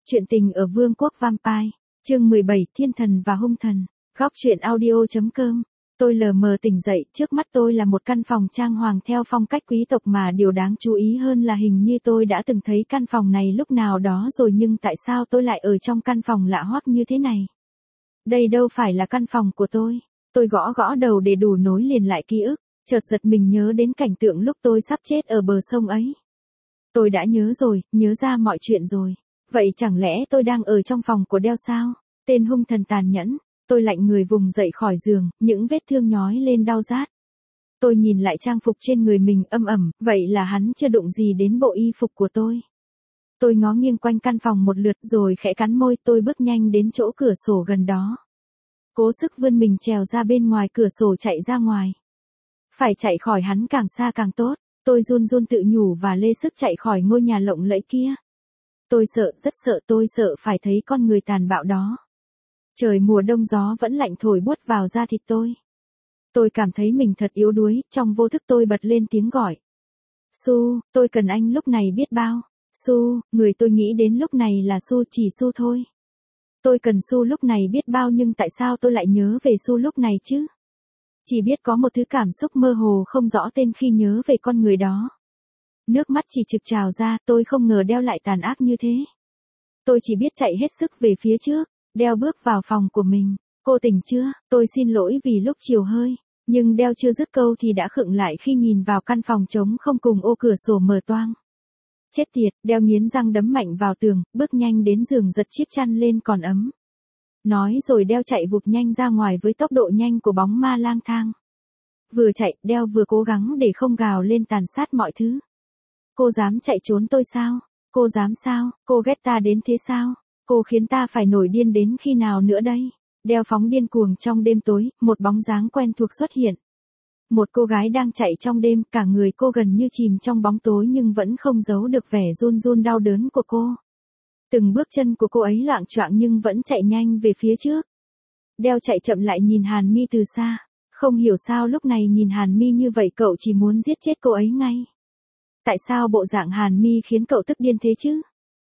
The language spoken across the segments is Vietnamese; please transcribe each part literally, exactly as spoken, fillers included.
Chuyện tình ở Vương quốc Vampire, chương mười bảy, Thiên thần và hung thần. Góc truyện audio.com. Tôi lờ mờ tỉnh dậy, trước mắt tôi là một căn phòng trang hoàng theo phong cách quý tộc, mà điều đáng chú ý hơn là hình như tôi đã từng thấy căn phòng này lúc nào đó rồi, nhưng tại sao tôi lại ở trong căn phòng lạ hoắc như thế này? Đây đâu phải là căn phòng của tôi. Tôi gõ gõ đầu để đủ nối liền lại ký ức, chợt giật mình nhớ đến cảnh tượng lúc tôi sắp chết ở bờ sông ấy. Tôi đã nhớ rồi, nhớ ra mọi chuyện rồi. Vậy chẳng lẽ tôi đang ở trong phòng của Đeo sao? Tên hung thần tàn nhẫn. Tôi lạnh người vùng dậy khỏi giường, những vết thương nhói lên đau rát. Tôi nhìn lại trang phục trên người mình, âm ẩm, vậy là hắn chưa đụng gì đến bộ y phục của tôi. Tôi ngó nghiêng quanh căn phòng một lượt rồi khẽ cắn môi, tôi bước nhanh đến chỗ cửa sổ gần đó. Cố sức vươn mình trèo ra bên ngoài cửa sổ chạy ra ngoài. Phải chạy khỏi hắn càng xa càng tốt, tôi run run tự nhủ và lê sức chạy khỏi ngôi nhà lộng lẫy kia. Tôi sợ, rất sợ, tôi sợ phải thấy con người tàn bạo đó. Trời mùa đông gió vẫn lạnh thổi buốt vào da thịt tôi. Tôi cảm thấy mình thật yếu đuối, trong vô thức tôi bật lên tiếng gọi. Su, tôi cần anh lúc này biết bao. Su, người tôi nghĩ đến lúc này là Su, chỉ Su thôi. Tôi cần Su lúc này biết bao, nhưng tại sao tôi lại nhớ về Su lúc này chứ? Chỉ biết có một thứ cảm xúc mơ hồ không rõ tên khi nhớ về con người đó. Nước mắt chỉ trực trào ra, tôi không ngờ Đeo lại tàn ác như thế. Tôi chỉ biết chạy hết sức về phía trước. Đeo bước vào phòng của mình. Cô tỉnh chưa? Tôi xin lỗi vì lúc chiều hơi. Nhưng Đeo chưa dứt câu thì đã khựng lại khi nhìn vào căn phòng trống không cùng ô cửa sổ mở toang. Chết tiệt, Đeo nghiến răng đấm mạnh vào tường, bước nhanh đến giường giật chiếc chăn lên còn ấm. Nói rồi Đeo chạy vụt nhanh ra ngoài với tốc độ nhanh của bóng ma lang thang. Vừa chạy, Đeo vừa cố gắng để không gào lên tàn sát mọi thứ. Cô dám chạy trốn tôi sao? Cô dám sao? Cô ghét ta đến thế sao? Cô khiến ta phải nổi điên đến khi nào nữa đây? Đeo phóng điên cuồng trong đêm tối, một bóng dáng quen thuộc xuất hiện. Một cô gái đang chạy trong đêm, cả người cô gần như chìm trong bóng tối nhưng vẫn không giấu được vẻ run run đau đớn của cô. Từng bước chân của cô ấy loạng choạng nhưng vẫn chạy nhanh về phía trước. Đeo chạy chậm lại nhìn Hàn Mi từ xa. Không hiểu sao lúc này nhìn Hàn Mi như vậy cậu chỉ muốn giết chết cô ấy ngay. Tại sao bộ dạng Hàn Mi khiến cậu tức điên thế chứ?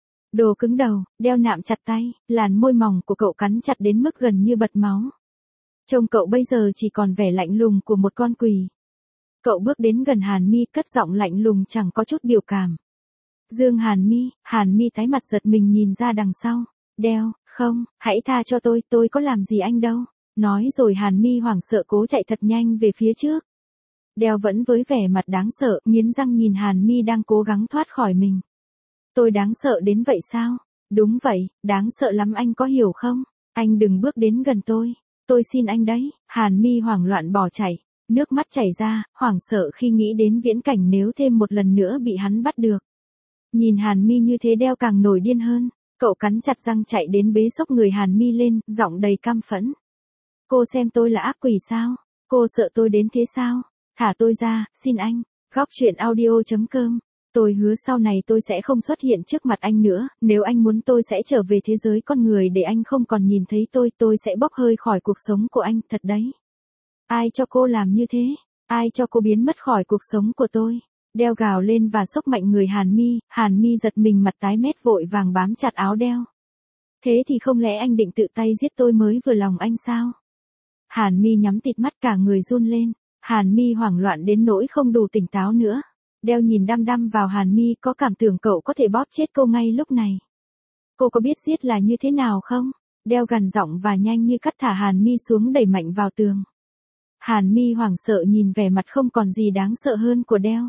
Đồ cứng đầu, Đeo nạm chặt tay, làn môi mỏng của cậu cắn chặt đến mức gần như bật máu. Trông cậu bây giờ chỉ còn vẻ lạnh lùng của một con quỷ. Cậu bước đến gần Hàn Mi, cất giọng lạnh lùng chẳng có chút biểu cảm. Dương Hàn Mi, Hàn Mi tái mặt giật mình nhìn ra đằng sau. Đeo, không, hãy tha cho tôi, tôi có làm gì anh đâu. Nói rồi Hàn Mi hoảng sợ cố chạy thật nhanh về phía trước. Đeo vẫn với vẻ mặt đáng sợ, nghiến răng nhìn Hàn Mi đang cố gắng thoát khỏi mình. Tôi đáng sợ đến vậy sao? Đúng vậy, đáng sợ lắm, anh có hiểu không? Anh đừng bước đến gần tôi. Tôi xin anh đấy. Hàn Mi hoảng loạn bỏ chạy. Nước mắt chảy ra, hoảng sợ khi nghĩ đến viễn cảnh nếu thêm một lần nữa bị hắn bắt được. Nhìn Hàn Mi như thế Đeo càng nổi điên hơn. Cậu cắn chặt răng chạy đến bế xốc người Hàn Mi lên, giọng đầy căm phẫn. Cô xem tôi là ác quỷ sao? Cô sợ tôi đến thế sao? Thả tôi ra, xin anh. Góc truyện audio.com. Tôi hứa sau này tôi sẽ không xuất hiện trước mặt anh nữa, nếu anh muốn tôi sẽ trở về thế giới con người để anh không còn nhìn thấy tôi, tôi sẽ bốc hơi khỏi cuộc sống của anh, thật đấy. Ai cho cô làm như thế? Ai cho cô biến mất khỏi cuộc sống của tôi? Đeo gào lên và xốc mạnh người Hàn Mi, Hàn Mi giật mình mặt tái mét vội vàng bám chặt áo Đeo. Thế thì không lẽ anh định tự tay giết tôi mới vừa lòng anh sao? Hàn Mi nhắm tịt mắt cả người run lên, Hàn Mi hoảng loạn đến nỗi không đủ tỉnh táo nữa. Đeo nhìn đăm đăm vào Hàn Mi, có cảm tưởng cậu có thể bóp chết cô ngay lúc này. Cô có biết giết là như thế nào không? Đeo gằn giọng và nhanh như cắt thả Hàn Mi xuống đẩy mạnh vào tường. Hàn Mi hoảng sợ nhìn vẻ mặt không còn gì đáng sợ hơn của Đeo.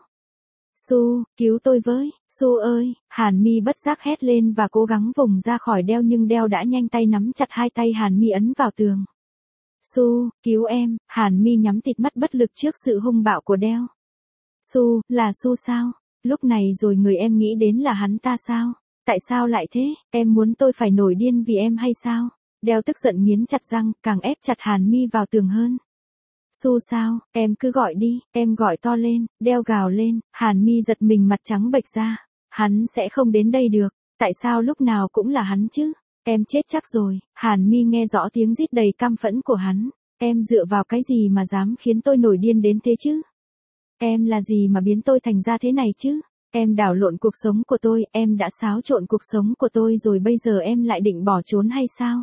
Su, cứu tôi với, Su ơi, Hàn Mi bất giác hét lên và cố gắng vùng ra khỏi Đeo nhưng Đeo đã nhanh tay nắm chặt hai tay Hàn Mi ấn vào tường. Su, cứu em, Hàn Mi nhắm tịt mắt bất lực trước sự hung bạo của Đeo. Su, là Su sao? Lúc này rồi người em nghĩ đến là hắn ta sao? Tại sao lại thế? Em muốn tôi phải nổi điên vì em hay sao? Đeo tức giận nghiến chặt răng, càng ép chặt Hàn Mi vào tường hơn. Su sao? Em cứ gọi đi, em gọi to lên. Đeo gào lên, Hàn Mi giật mình mặt trắng bệch ra. Hắn sẽ không đến đây được, tại sao lúc nào cũng là hắn chứ? Em chết chắc rồi. Hàn Mi nghe rõ tiếng rít đầy căm phẫn của hắn. Em dựa vào cái gì mà dám khiến tôi nổi điên đến thế chứ? Em là gì mà biến tôi thành ra thế này chứ? Em đảo lộn cuộc sống của tôi, em đã xáo trộn cuộc sống của tôi rồi bây giờ em lại định bỏ trốn hay sao?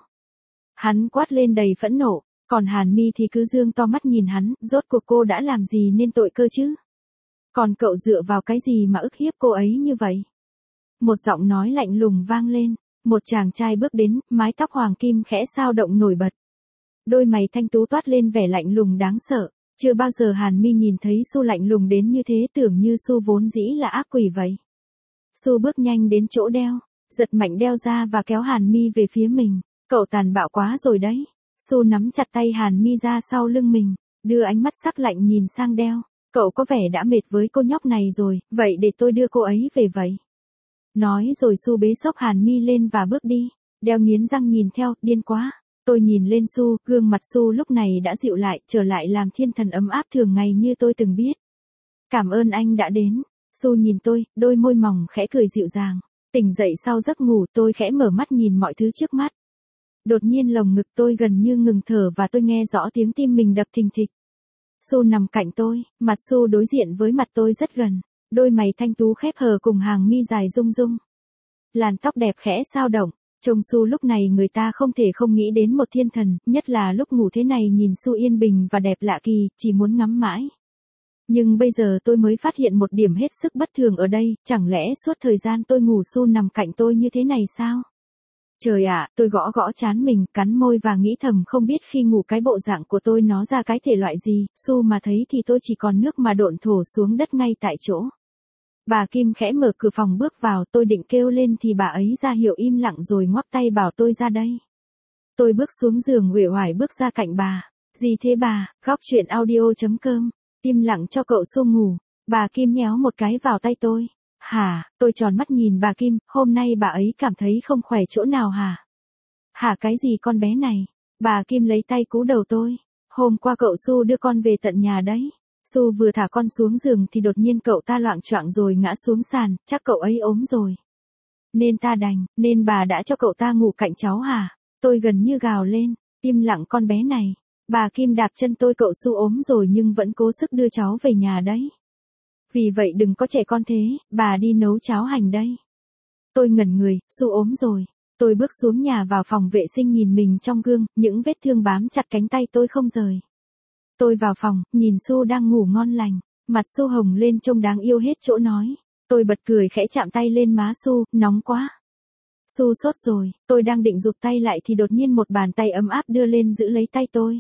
Hắn quát lên đầy phẫn nộ, còn Hàn Mi thì cứ dương to mắt nhìn hắn, rốt cuộc cô đã làm gì nên tội cơ chứ? Còn cậu dựa vào cái gì mà ức hiếp cô ấy như vậy? Một giọng nói lạnh lùng vang lên, một chàng trai bước đến, mái tóc hoàng kim khẽ sao động nổi bật. Đôi mày thanh tú toát lên vẻ lạnh lùng đáng sợ, chưa bao giờ Hàn Mi nhìn thấy Su lạnh lùng đến như thế, tưởng như Su vốn dĩ là ác quỷ vậy. Su bước nhanh đến chỗ đeo, giật mạnh đeo ra và kéo Hàn Mi về phía mình, cậu tàn bạo quá rồi đấy. Su nắm chặt tay Hàn Mi ra sau lưng mình, đưa ánh mắt sắc lạnh nhìn sang đeo, cậu có vẻ đã mệt với cô nhóc này rồi, vậy để tôi đưa cô ấy về vậy. Nói rồi Su bế xốc Hàn Mi lên và bước đi, đeo nghiến răng nhìn theo, điên quá. Tôi nhìn lên Su, gương mặt Su lúc này đã dịu lại, trở lại làm thiên thần ấm áp thường ngày như tôi từng biết. Cảm ơn anh đã đến. Su nhìn tôi, đôi môi mỏng khẽ cười dịu dàng. Tỉnh dậy sau giấc ngủ, tôi khẽ mở mắt nhìn mọi thứ trước mắt. Đột nhiên lồng ngực tôi gần như ngừng thở và tôi nghe rõ tiếng tim mình đập thình thịch. Su nằm cạnh tôi, mặt Su đối diện với mặt tôi rất gần, đôi mày thanh tú khép hờ cùng hàng mi dài rung rung. Làn tóc đẹp khẽ sao động. Trông Su lúc này người ta không thể không nghĩ đến một thiên thần, nhất là lúc ngủ thế này nhìn Su yên bình và đẹp lạ kỳ, chỉ muốn ngắm mãi. Nhưng bây giờ tôi mới phát hiện một điểm hết sức bất thường ở đây, chẳng lẽ suốt thời gian tôi ngủ Su nằm cạnh tôi như thế này sao? Trời ạ, tôi gõ gõ trán mình, cắn môi và nghĩ thầm không biết khi ngủ cái bộ dạng của tôi nó ra cái thể loại gì, Su mà thấy thì tôi chỉ còn nước mà độn thổ xuống đất ngay tại chỗ. Bà Kim khẽ mở cửa phòng bước vào, tôi định kêu lên thì bà ấy ra hiệu im lặng rồi ngoắc tay bảo tôi ra đây. Tôi bước xuống giường uể oải bước ra cạnh bà. Gì thế bà? Góc chuyện audio chấm com. Im lặng cho cậu Su ngủ. Bà Kim nhéo một cái vào tay tôi. Hả? Tôi tròn mắt nhìn bà Kim, hôm nay bà ấy cảm thấy không khỏe chỗ nào hả? Hả cái gì con bé này? Bà Kim lấy tay cú đầu tôi. Hôm qua cậu Su đưa con về tận nhà đấy. Su vừa thả con xuống giường thì đột nhiên cậu ta loạng choạng rồi ngã xuống sàn, chắc cậu ấy ốm rồi. Nên ta đành, nên bà đã cho cậu ta ngủ cạnh cháu hả? Tôi gần như gào lên, im lặng con bé này. Bà Kim đạp chân tôi, cậu Su ốm rồi nhưng vẫn cố sức đưa cháu về nhà đấy. Vì vậy đừng có trẻ con thế, bà đi nấu cháo hành đây. Tôi ngẩn người, Su ốm rồi. Tôi bước xuống nhà vào phòng vệ sinh nhìn mình trong gương, những vết thương bám chặt cánh tay tôi không rời. Tôi vào phòng, nhìn Su đang ngủ ngon lành, mặt Su hồng lên trông đáng yêu hết chỗ nói. Tôi bật cười khẽ chạm tay lên má Su, nóng quá. Su sốt rồi, tôi đang định rụt tay lại thì đột nhiên một bàn tay ấm áp đưa lên giữ lấy tay tôi.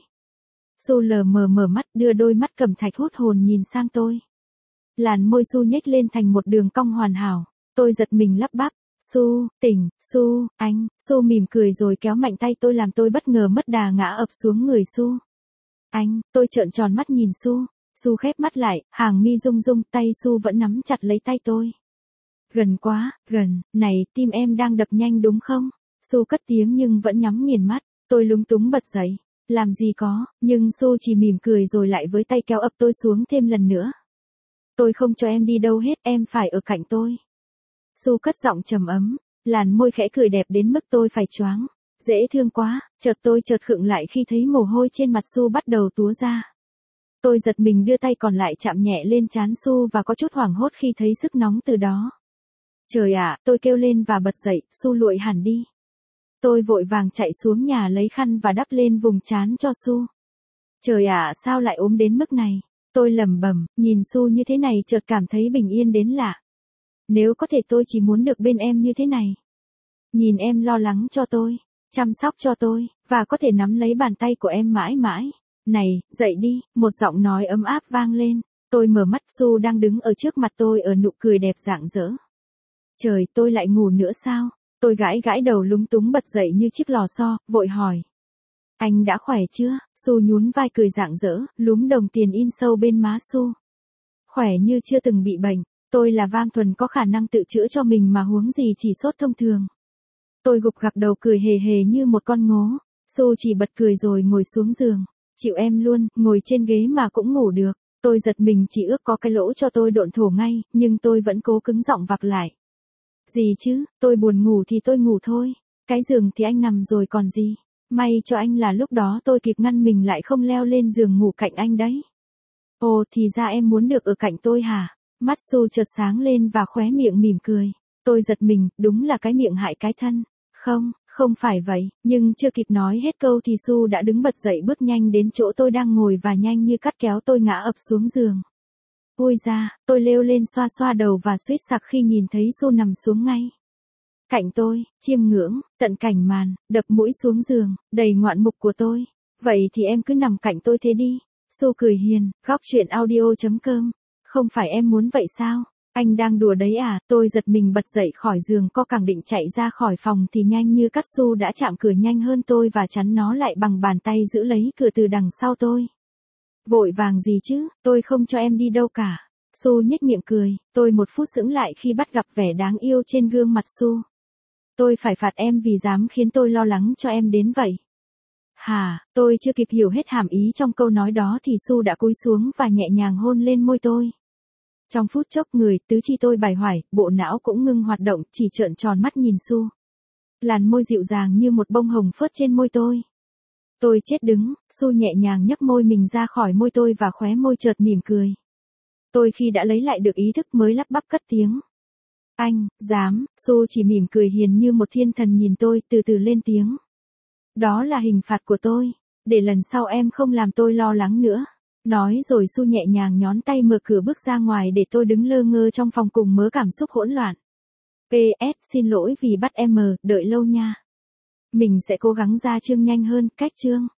Su lờ mờ mở mắt, đưa đôi mắt cẩm thạch hút hồn nhìn sang tôi. Làn môi Su nhếch lên thành một đường cong hoàn hảo, tôi giật mình lắp bắp. Su, tỉnh, Su, anh. Su mỉm cười rồi kéo mạnh tay tôi làm tôi bất ngờ mất đà ngã ập xuống người Su. Anh, tôi trợn tròn mắt nhìn Su. Su khép mắt lại, hàng mi rung rung, tay Su vẫn nắm chặt lấy tay tôi. Gần quá, gần, này, tim em đang đập nhanh đúng không? Su cất tiếng nhưng vẫn nhắm nghiền mắt, tôi lúng túng bật dậy. Làm gì có, nhưng Su chỉ mỉm cười rồi lại với tay kéo ập tôi xuống thêm lần nữa. Tôi không cho em đi đâu hết, em phải ở cạnh tôi. Su cất giọng trầm ấm, làn môi khẽ cười đẹp đến mức tôi phải choáng. Dễ thương quá, chợt tôi chợt khựng lại khi thấy mồ hôi trên mặt Su bắt đầu túa ra. Tôi giật mình đưa tay còn lại chạm nhẹ lên trán Su và có chút hoảng hốt khi thấy sức nóng từ đó. Trời ạ, tôi kêu lên và bật dậy, Su lụi hẳn đi. Tôi vội vàng chạy xuống nhà lấy khăn và đắp lên vùng trán cho Su. Trời ạ, sao lại ốm đến mức này? Tôi lẩm bẩm, nhìn Su như thế này chợt cảm thấy bình yên đến lạ. Nếu có thể tôi chỉ muốn được bên em như thế này. Nhìn em lo lắng cho tôi, chăm sóc cho tôi, và có thể nắm lấy bàn tay của em mãi mãi. Này, dậy đi, một giọng nói ấm áp vang lên. Tôi mở mắt, Su đang đứng ở trước mặt tôi ở nụ cười đẹp rạng rỡ. Trời, tôi lại ngủ nữa sao? Tôi gãi gãi đầu lúng túng bật dậy như chiếc lò xo, vội hỏi. Anh đã khỏe chưa? Su nhún vai cười rạng rỡ, lúm đồng tiền in sâu bên má Su. Khỏe như chưa từng bị bệnh, tôi là Vam Thuần có khả năng tự chữa cho mình mà huống gì chỉ sốt thông thường. Tôi gục gặc đầu cười hề hề như một con ngố. Su chỉ bật cười rồi ngồi xuống giường. Chịu em luôn, ngồi trên ghế mà cũng ngủ được. Tôi giật mình chỉ ước có cái lỗ cho tôi độn thổ ngay, nhưng tôi vẫn cố cứng giọng vặc lại. Gì chứ, tôi buồn ngủ thì tôi ngủ thôi. Cái giường thì anh nằm rồi còn gì. May cho anh là lúc đó tôi kịp ngăn mình lại không leo lên giường ngủ cạnh anh đấy. Ồ thì ra em muốn được ở cạnh tôi hả? Mắt Su chợt sáng lên và khóe miệng mỉm cười. Tôi giật mình, đúng là cái miệng hại cái thân. Không, không phải vậy, nhưng chưa kịp nói hết câu thì Su đã đứng bật dậy bước nhanh đến chỗ tôi đang ngồi và nhanh như cắt kéo tôi ngã ập xuống giường. Ôi da, tôi lêu lên xoa xoa đầu và suýt sặc khi nhìn thấy Su nằm xuống ngay cạnh tôi, chiêm ngưỡng, tận cảnh màn, đập mũi xuống giường, đầy ngoạn mục của tôi. Vậy thì em cứ nằm cạnh tôi thế đi. Su cười hiền, góc chuyện audio chấm com. Không phải em muốn vậy sao? Anh đang đùa đấy à? Tôi giật mình bật dậy khỏi giường, co cẳng định chạy ra khỏi phòng thì nhanh như cắt Su đã chạm cửa nhanh hơn tôi và chắn nó lại bằng bàn tay giữ lấy cửa từ đằng sau tôi. Vội vàng gì chứ, tôi không cho em đi đâu cả. Su nhếch miệng cười, tôi một phút sững lại khi bắt gặp vẻ đáng yêu trên gương mặt Su. Tôi phải phạt em vì dám khiến tôi lo lắng cho em đến vậy. Hả, tôi chưa kịp hiểu hết hàm ý trong câu nói đó thì Su đã cúi xuống và nhẹ nhàng hôn lên môi tôi. Trong phút chốc người, tứ chi tôi bài hoài, bộ não cũng ngưng hoạt động, chỉ trợn tròn mắt nhìn Su. Làn môi dịu dàng như một bông hồng phớt trên môi tôi. Tôi chết đứng, Su nhẹ nhàng nhấc môi mình ra khỏi môi tôi và khóe môi chợt mỉm cười. Tôi khi đã lấy lại được ý thức mới lắp bắp cất tiếng. Anh, dám, Su chỉ mỉm cười hiền như một thiên thần nhìn tôi, từ từ lên tiếng. Đó là hình phạt của tôi, để lần sau em không làm tôi lo lắng nữa. Nói rồi Su nhẹ nhàng nhón tay mở cửa bước ra ngoài để tôi đứng lơ ngơ trong phòng cùng mớ cảm xúc hỗn loạn. pê ét xin lỗi vì bắt em đợi lâu nha. Mình sẽ cố gắng ra chương nhanh hơn, cách chương.